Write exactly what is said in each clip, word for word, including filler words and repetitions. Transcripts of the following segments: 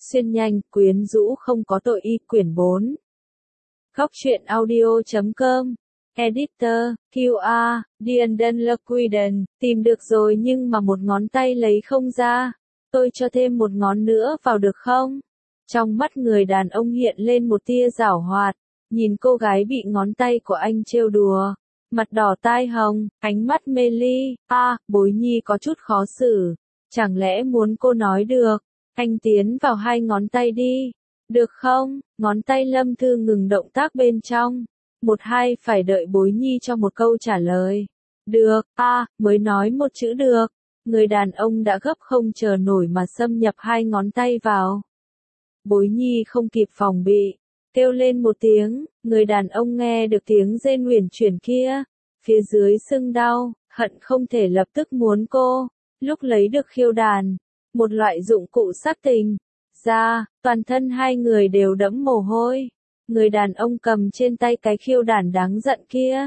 Xuyên nhanh, quyến rũ không có tội y quyển bốn. Góc truyện audio chấm com. Editor, quy a, Dienden Lequiden, tìm được rồi nhưng mà một ngón tay lấy không ra. Tôi cho thêm một ngón nữa vào được không? Trong mắt người đàn ông hiện lên một tia giảo hoạt, nhìn cô gái bị ngón tay của anh trêu đùa. Mặt đỏ tai hồng, ánh mắt mê ly, a, à, Bối Nhi có chút khó xử. Chẳng lẽ muốn cô nói được, anh tiến vào hai ngón tay đi, được không? Ngón tay Lâm Thư ngừng động tác bên trong. Một hai phải đợi Bối Nhi cho một câu trả lời. Được, a, à, mới nói một chữ được. Người đàn ông đã gấp không chờ nổi mà xâm nhập hai ngón tay vào. Bối Nhi không kịp phòng bị, kêu lên một tiếng, người đàn ông nghe được tiếng rên uyển chuyển kia, phía dưới sưng đau, hận không thể lập tức muốn cô, lúc lấy được khiêu đàn, một loại dụng cụ sát tình, ra, toàn thân hai người đều đẫm mồ hôi, người đàn ông cầm trên tay cái khiêu đàn đáng giận kia.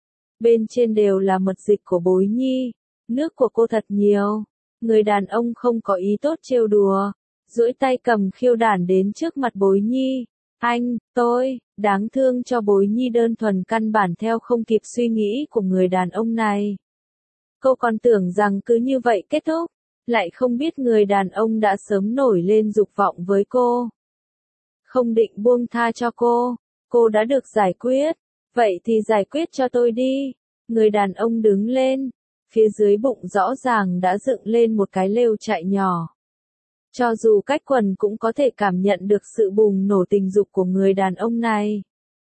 Bên trên đều là mật dịch của Bối Nhi, nước của cô thật nhiều, người đàn ông không có ý tốt trêu đùa, duỗi tay cầm khiêu đàn đến trước mặt Bối Nhi. Anh, tôi, đáng thương cho Bối Nhi đơn thuần căn bản theo không kịp suy nghĩ của người đàn ông này. Cô còn tưởng rằng cứ như vậy kết thúc, lại không biết người đàn ông đã sớm nổi lên dục vọng với cô. Không định buông tha cho cô, cô đã được giải quyết, vậy thì giải quyết cho tôi đi. Người đàn ông đứng lên, phía dưới bụng rõ ràng đã dựng lên một cái lều trại nhỏ. Cho dù cách quần cũng có thể cảm nhận được sự bùng nổ tình dục của người đàn ông này.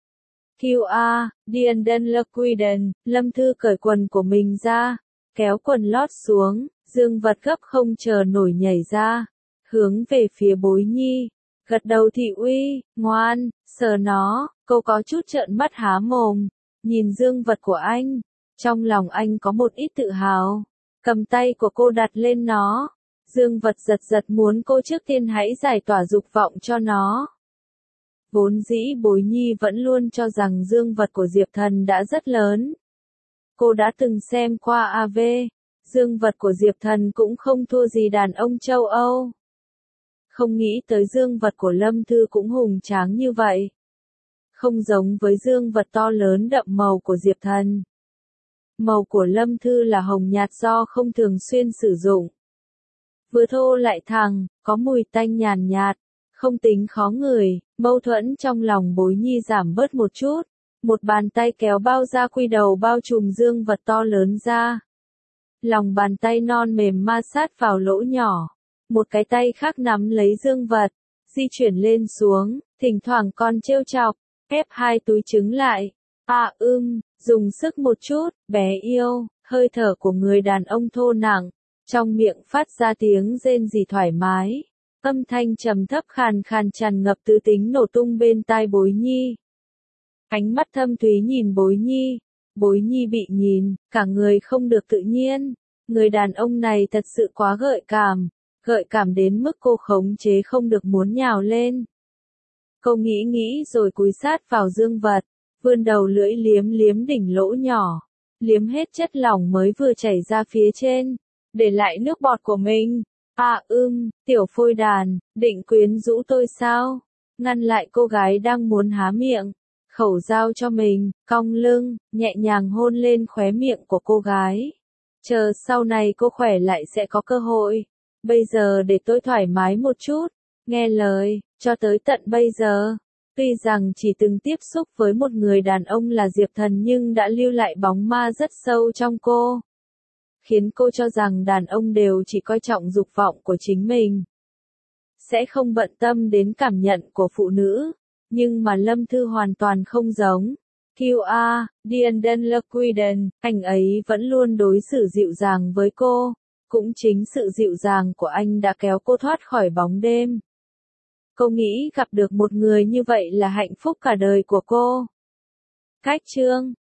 quy a, Dienden Lequiden, Lâm Thư cởi quần của mình ra, kéo quần lót xuống, dương vật gấp không chờ nổi nhảy ra, hướng về phía Bối Nhi, gật đầu thị uy, ngoan, sờ nó, cô có chút trợn mắt há mồm, nhìn dương vật của anh, trong lòng anh có một ít tự hào, cầm tay của cô đặt lên nó. Dương vật giật giật muốn cô trước tiên hãy giải tỏa dục vọng cho nó. Vốn dĩ Bối Nhi vẫn luôn cho rằng dương vật của Diệp Thần đã rất lớn. Cô đã từng xem qua a vê, dương vật của Diệp Thần cũng không thua gì đàn ông châu Âu. Không nghĩ tới dương vật của Lâm Thư cũng hùng tráng như vậy. Không giống với dương vật to lớn đậm màu của Diệp Thần. Màu của Lâm Thư là hồng nhạt do không thường xuyên sử dụng. Vừa thô lại thẳng, có mùi tanh nhàn nhạt, không tính khó ngửi, mâu thuẫn trong lòng Bối Nhi giảm bớt một chút. Một bàn tay kéo bao da quy đầu bao trùm dương vật to lớn ra. Lòng bàn tay non mềm ma sát vào lỗ nhỏ. Một cái tay khác nắm lấy dương vật, di chuyển lên xuống, thỉnh thoảng còn trêu chọc, ép hai túi trứng lại. À ưm, dùng sức một chút, bé yêu, hơi thở của người đàn ông thô nặng. Trong miệng phát ra tiếng rên rỉ thoải mái, âm thanh trầm thấp khàn khàn tràn ngập tư tính nổ tung bên tai Bối Nhi. Ánh mắt thâm thúy nhìn Bối Nhi, Bối Nhi bị nhìn, cả người không được tự nhiên, người đàn ông này thật sự quá gợi cảm, gợi cảm đến mức cô khống chế không được muốn nhào lên. Cô nghĩ nghĩ rồi cúi sát vào dương vật, vươn đầu lưỡi liếm liếm đỉnh lỗ nhỏ, liếm hết chất lỏng mới vừa chảy ra phía trên. Để lại nước bọt của mình. À ưm, tiểu phôi đàn, định quyến rũ tôi sao? Ngăn lại cô gái đang muốn há miệng. Khẩu dao cho mình, cong lưng, nhẹ nhàng hôn lên khóe miệng của cô gái. Chờ sau này cô khỏe lại sẽ có cơ hội. Bây giờ để tôi thoải mái một chút. Nghe lời, cho tới tận bây giờ. Tuy rằng chỉ từng tiếp xúc với một người đàn ông là Diệp Thần nhưng đã lưu lại bóng ma rất sâu trong cô. Khiến cô cho rằng đàn ông đều chỉ coi trọng dục vọng của chính mình. Sẽ không bận tâm đến cảm nhận của phụ nữ. Nhưng mà Lâm Thư hoàn toàn không giống. quy a, Dienden Lequiden, anh ấy vẫn luôn đối xử dịu dàng với cô. Cũng chính sự dịu dàng của anh đã kéo cô thoát khỏi bóng đêm. Cô nghĩ gặp được một người như vậy là hạnh phúc cả đời của cô. Cách chương